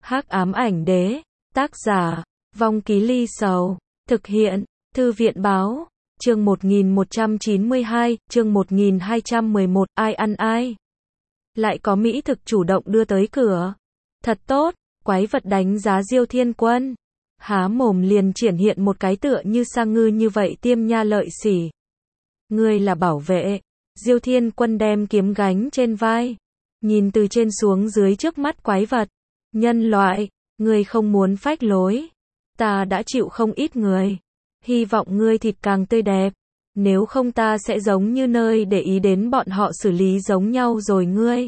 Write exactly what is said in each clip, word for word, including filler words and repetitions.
Hắc ám ảnh đế, tác giả, Vong Ký Ly Sầu, thực hiện, Thư viện báo, chương một nghìn một trăm chín mươi hai, chương một nghìn hai trăm mười một, ai ăn ai? Lại có mỹ thực chủ động đưa tới cửa. Thật tốt, quái vật đánh giá Diêu Thiên Quân. Há mồm liền triển hiện một cái tựa như sa ngư như vậy tiêm nha lợi sỉ. Ngươi là bảo vệ. Diêu Thiên Quân đem kiếm gánh trên vai. Nhìn từ trên xuống dưới trước mắt quái vật. Nhân loại, ngươi không muốn phách lối. Ta đã chịu không ít người. Hy vọng ngươi thịt càng tươi đẹp. Nếu không ta sẽ giống như nơi để ý đến bọn họ xử lý giống nhau rồi ngươi.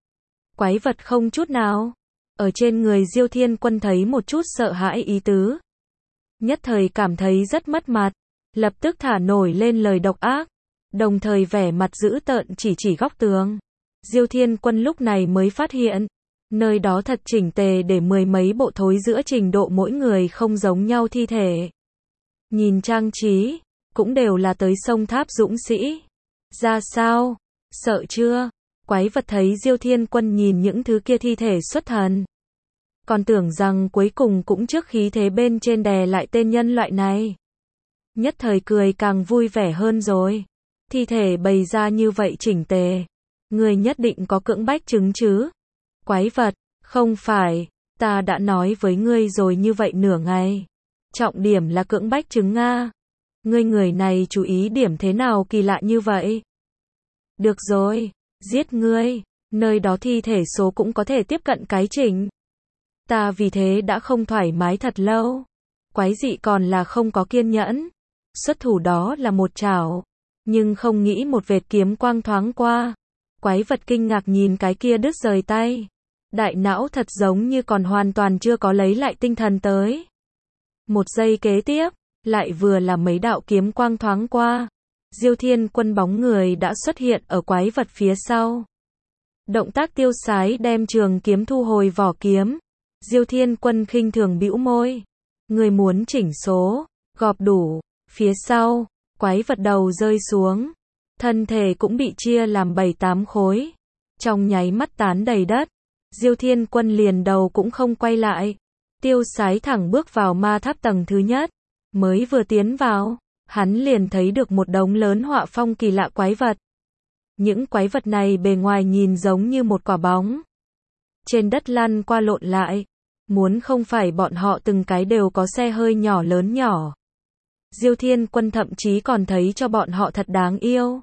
Quái vật không chút nào. Ở trên người Diêu Thiên Quân thấy một chút sợ hãi ý tứ. Nhất thời cảm thấy rất mất mặt. Lập tức thả nổi lên lời độc ác. Đồng thời vẻ mặt dữ tợn chỉ chỉ góc tường. Diêu Thiên Quân lúc này mới phát hiện. Nơi đó thật chỉnh tề để mười mấy bộ thối giữa trình độ mỗi người không giống nhau thi thể. Nhìn trang trí, cũng đều là tới sông tháp dũng sĩ. Ra sao? Sợ chưa? Quái vật thấy Diêu Thiên Quân nhìn những thứ kia thi thể xuất thần. Còn tưởng rằng cuối cùng cũng trước khí thế bên trên đè lại tên nhân loại này. Nhất thời cười càng vui vẻ hơn rồi. Thi thể bày ra như vậy chỉnh tề. Người nhất định có cưỡng bách chứng chứ? Quái vật, không phải, ta đã nói với ngươi rồi như vậy nửa ngày. Trọng điểm là cưỡng bách chứng Nga. Ngươi người này chú ý điểm thế nào kỳ lạ như vậy? Được rồi, giết ngươi, nơi đó thi thể số cũng có thể tiếp cận cái chỉnh. Ta vì thế đã không thoải mái thật lâu. Quái dị còn là không có kiên nhẫn. Xuất thủ đó là một chảo. Nhưng không nghĩ một vệt kiếm quang thoáng qua. Quái vật kinh ngạc nhìn cái kia đứt rời tay. Đại não thật giống như còn hoàn toàn chưa có lấy lại tinh thần tới. Một giây kế tiếp, lại vừa là mấy đạo kiếm quang thoáng qua. Diêu Thiên Quân bóng người đã xuất hiện ở quái vật phía sau. Động tác tiêu sái đem trường kiếm thu hồi vỏ kiếm. Diêu Thiên Quân khinh thường bĩu môi. Người muốn chỉnh số, gọp đủ. Phía sau, quái vật đầu rơi xuống. Thân thể cũng bị chia làm bảy tám khối. Trong nháy mắt tán đầy đất. Diêu Thiên Quân liền đầu cũng không quay lại. Tiêu sái thẳng bước vào ma tháp tầng thứ nhất. Mới vừa tiến vào, hắn liền thấy được một đống lớn họa phong kỳ lạ quái vật. Những quái vật này bề ngoài nhìn giống như một quả bóng. Trên đất lăn qua lộn lại. Muốn không phải bọn họ từng cái đều có xe hơi nhỏ lớn nhỏ. Diêu Thiên Quân thậm chí còn thấy cho bọn họ thật đáng yêu.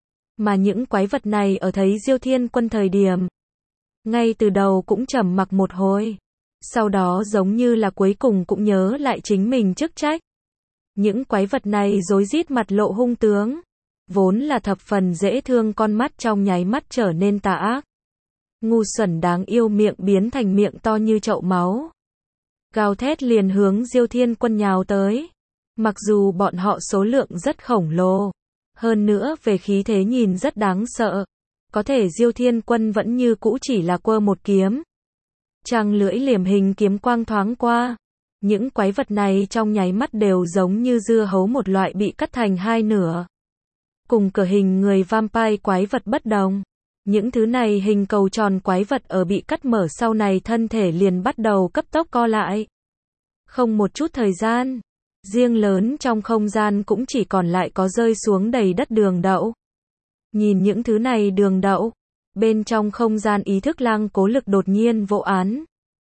Mà những quái vật này ở thấy Diêu Thiên Quân thời điểm. Ngay từ đầu cũng trầm mặc một hồi. Sau đó giống như là cuối cùng cũng nhớ lại chính mình chức trách. Những quái vật này rối rít mặt lộ hung tướng. Vốn là thập phần dễ thương con mắt trong nháy mắt trở nên tà ác. Ngu xuẩn đáng yêu miệng biến thành miệng to như chậu máu. Gào thét liền hướng Diêu Thiên Quân nhào tới. Mặc dù bọn họ số lượng rất khổng lồ. Hơn nữa về khí thế nhìn rất đáng sợ. Có thể Diêu Thiên Quân vẫn như cũ chỉ là quơ một kiếm. Trăng lưỡi liềm hình kiếm quang thoáng qua. Những quái vật này trong nháy mắt đều giống như dưa hấu một loại bị cắt thành hai nửa. Cùng cờ hình người vampire quái vật bất đồng. Những thứ này hình cầu tròn quái vật ở bị cắt mở sau này thân thể liền bắt đầu cấp tốc co lại. Không một chút thời gian. Riêng lớn trong không gian cũng chỉ còn lại có rơi xuống đầy đất đường đậu. Nhìn những thứ này đường đậu. Bên trong không gian ý thức Lang Cố Lực đột nhiên vỗ án.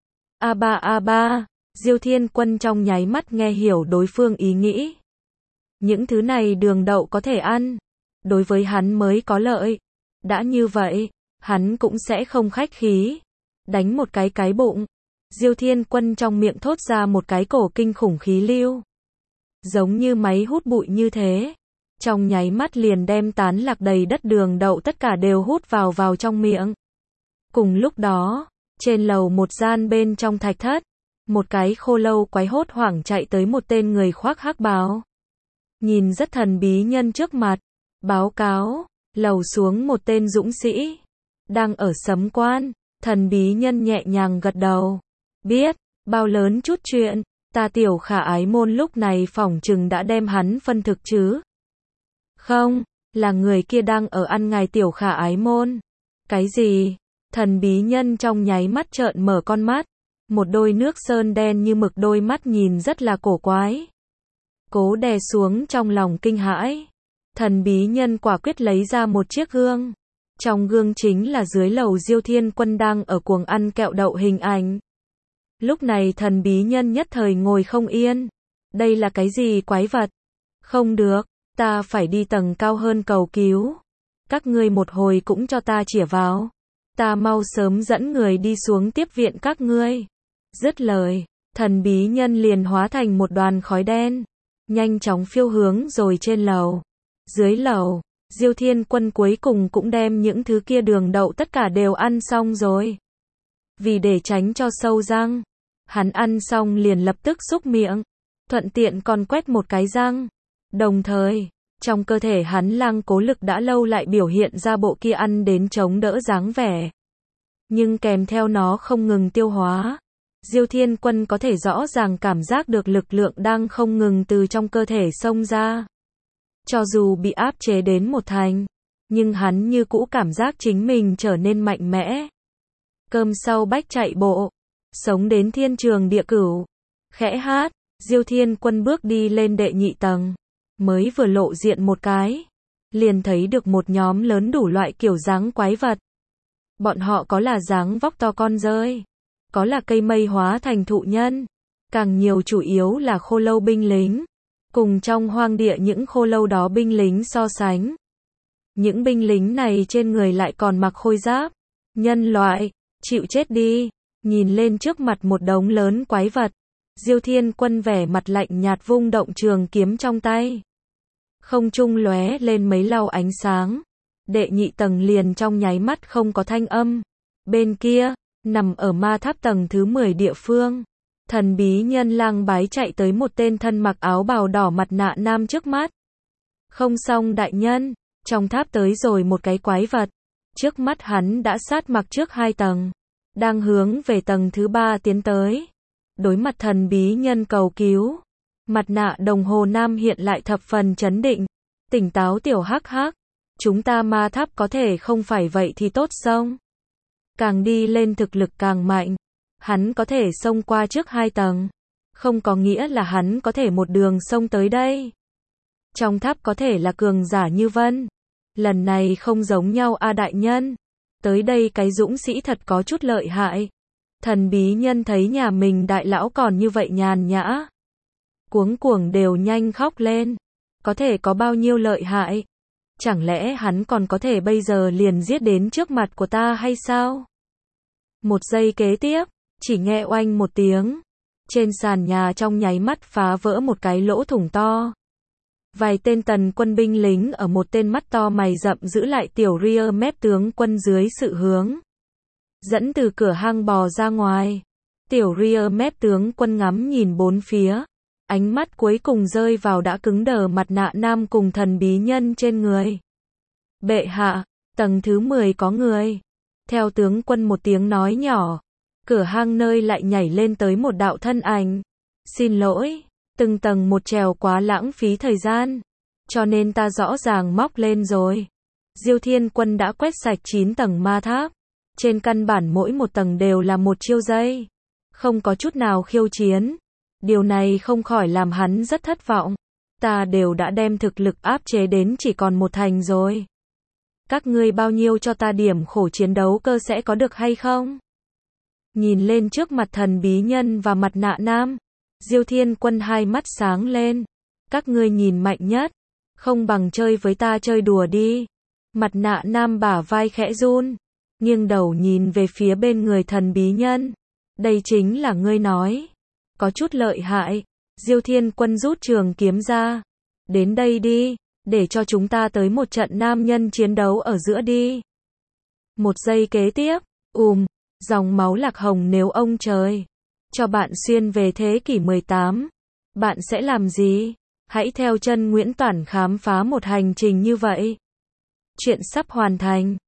A ba a ba, Diêu Thiên Quân trong nháy mắt nghe hiểu đối phương ý nghĩ. Những thứ này đường đậu có thể ăn. Đối với hắn mới có lợi. Đã như vậy, hắn cũng sẽ không khách khí. Đánh một cái cái bụng. Diêu Thiên Quân trong miệng thốt ra một cái cổ kinh khủng khí lưu. Giống như máy hút bụi như thế. Trong nháy mắt liền đem tán lạc đầy đất đường đậu tất cả đều hút vào vào trong miệng. Cùng lúc đó, trên lầu một gian bên trong thạch thất, một cái khô lâu quái hốt hoảng chạy tới một tên người khoác hắc bào. Nhìn rất thần bí nhân trước mặt, báo cáo, lầu xuống một tên dũng sĩ, đang ở sấm quan, thần bí nhân nhẹ nhàng gật đầu. Biết, bao lớn chút chuyện, ta tiểu khả ái môn lúc này phỏng chừng đã đem hắn phân thực chứ. Không, là người kia đang ở ăn ngài tiểu khả ái môn. Cái gì? Thần bí nhân trong nháy mắt trợn mở con mắt. Một đôi nước sơn đen như mực, đôi mắt nhìn rất là cổ quái. Cố đè xuống trong lòng kinh hãi. Thần bí nhân quả quyết lấy ra một chiếc gương. Trong gương chính là dưới lầu Diêu Thiên Quân đang ở cuồng ăn kẹo đậu hình ảnh. Lúc này thần bí nhân nhất thời ngồi không yên. Đây là cái gì quái vật? Không được, ta phải đi tầng cao hơn cầu cứu. Các ngươi một hồi cũng cho ta chĩa vào. Ta mau sớm dẫn người đi xuống tiếp viện các ngươi. Dứt lời, thần bí nhân liền hóa thành một đoàn khói đen. Nhanh chóng phiêu hướng rồi trên lầu. Dưới lầu, Diêu Thiên Quân cuối cùng cũng đem những thứ kia đường đậu tất cả đều ăn xong rồi. Vì để tránh cho sâu răng, hắn ăn xong liền lập tức xúc miệng, thuận tiện còn quét một cái răng. Đồng thời, trong cơ thể hắn Lăng Cố Lực đã lâu lại biểu hiện ra bộ kia ăn đến chống đỡ dáng vẻ. Nhưng kèm theo nó không ngừng tiêu hóa, Diêu Thiên Quân có thể rõ ràng cảm giác được lực lượng đang không ngừng từ trong cơ thể xông ra. Cho dù bị áp chế đến một thành, nhưng hắn như cũ cảm giác chính mình trở nên mạnh mẽ. Cơm sau bách chạy bộ, sống đến thiên trường địa cửu. Khẽ hát, Diêu Thiên Quân bước đi lên đệ nhị tầng. Mới vừa lộ diện một cái, liền thấy được một nhóm lớn đủ loại kiểu dáng quái vật. Bọn họ có là dáng vóc to con rơi, có là cây mây hóa thành thụ nhân, càng nhiều chủ yếu là khô lâu binh lính. Cùng trong hoang địa những khô lâu đó binh lính so sánh, những binh lính này trên người lại còn mặc khôi giáp. Nhân loại, chịu chết đi. Nhìn lên trước mặt một đống lớn quái vật, Diêu Thiên Quân vẻ mặt lạnh nhạt vung động trường kiếm trong tay. Không trung lóe lên mấy lau ánh sáng. Đệ nhị tầng liền trong nháy mắt không có thanh âm. Bên kia, nằm ở ma tháp tầng thứ mười địa phương, thần bí nhân lang bái chạy tới một tên thân mặc áo bào đỏ mặt nạ nam trước mắt. Không xong đại nhân, trong tháp tới rồi một cái quái vật. Trước mắt hắn đã sát mặc trước hai tầng, đang hướng về tầng thứ ba tiến tới. Đối mặt thần bí nhân cầu cứu, mặt nạ đồng hồ nam hiện lại thập phần chấn định, tỉnh táo tiểu hắc hắc. Chúng ta ma tháp có thể không phải vậy thì tốt xong. Càng đi lên thực lực càng mạnh. Hắn có thể xông qua trước hai tầng, không có nghĩa là hắn có thể một đường xông tới đây. Trong tháp có thể là cường giả như Vân. Lần này không giống nhau a đại nhân. Tới đây cái dũng sĩ thật có chút lợi hại. Thần bí nhân thấy nhà mình đại lão còn như vậy nhàn nhã, cuống cuồng đều nhanh khóc lên. Có thể có bao nhiêu lợi hại? Chẳng lẽ hắn còn có thể bây giờ liền giết đến trước mặt của ta hay sao? Một giây kế tiếp, chỉ nghe oanh một tiếng. Trên sàn nhà trong nháy mắt phá vỡ một cái lỗ thủng to. Vài tên tần quân binh lính ở một tên mắt to mày rậm giữ lại tiểu ria mép tướng quân dưới sự hướng dẫn từ cửa hang bò ra ngoài. Tiểu ria mép tướng quân ngắm nhìn bốn phía. Ánh mắt cuối cùng rơi vào đã cứng đờ mặt nạ nam cùng thần bí nhân trên người. Bệ hạ, tầng thứ mười có người. Theo tướng quân một tiếng nói nhỏ, cửa hang nơi lại nhảy lên tới một đạo thân ảnh. Xin lỗi, từng tầng một trèo quá lãng phí thời gian, cho nên ta rõ ràng móc lên rồi. Diêu Thiên Quân đã quét sạch chín tầng ma tháp. Trên căn bản mỗi một tầng đều là một chiêu giây, không có chút nào khiêu chiến. Điều này không khỏi làm hắn rất thất vọng. Ta đều đã đem thực lực áp chế đến chỉ còn một thành rồi. Các ngươi bao nhiêu cho ta điểm khổ chiến đấu cơ sẽ có được hay không? Nhìn lên trước mặt thần bí nhân và mặt nạ nam, Diêu Thiên Quân hai mắt sáng lên. Các ngươi nhìn mạnh nhất, không bằng chơi với ta chơi đùa đi. Mặt nạ nam bả vai khẽ run, nghiêng đầu nhìn về phía bên người thần bí nhân. Đây chính là ngươi nói. Có chút lợi hại. Diêu Thiên Quân rút trường kiếm ra. Đến đây đi, để cho chúng ta tới một trận nam nhân chiến đấu ở giữa đi. Một giây kế tiếp, ùm, dòng máu lạc hồng nếu ông trời cho bạn xuyên về thế kỷ mười tám, bạn sẽ làm gì? Hãy theo chân Nguyễn Toản khám phá một hành trình như vậy. Chuyện sắp hoàn thành.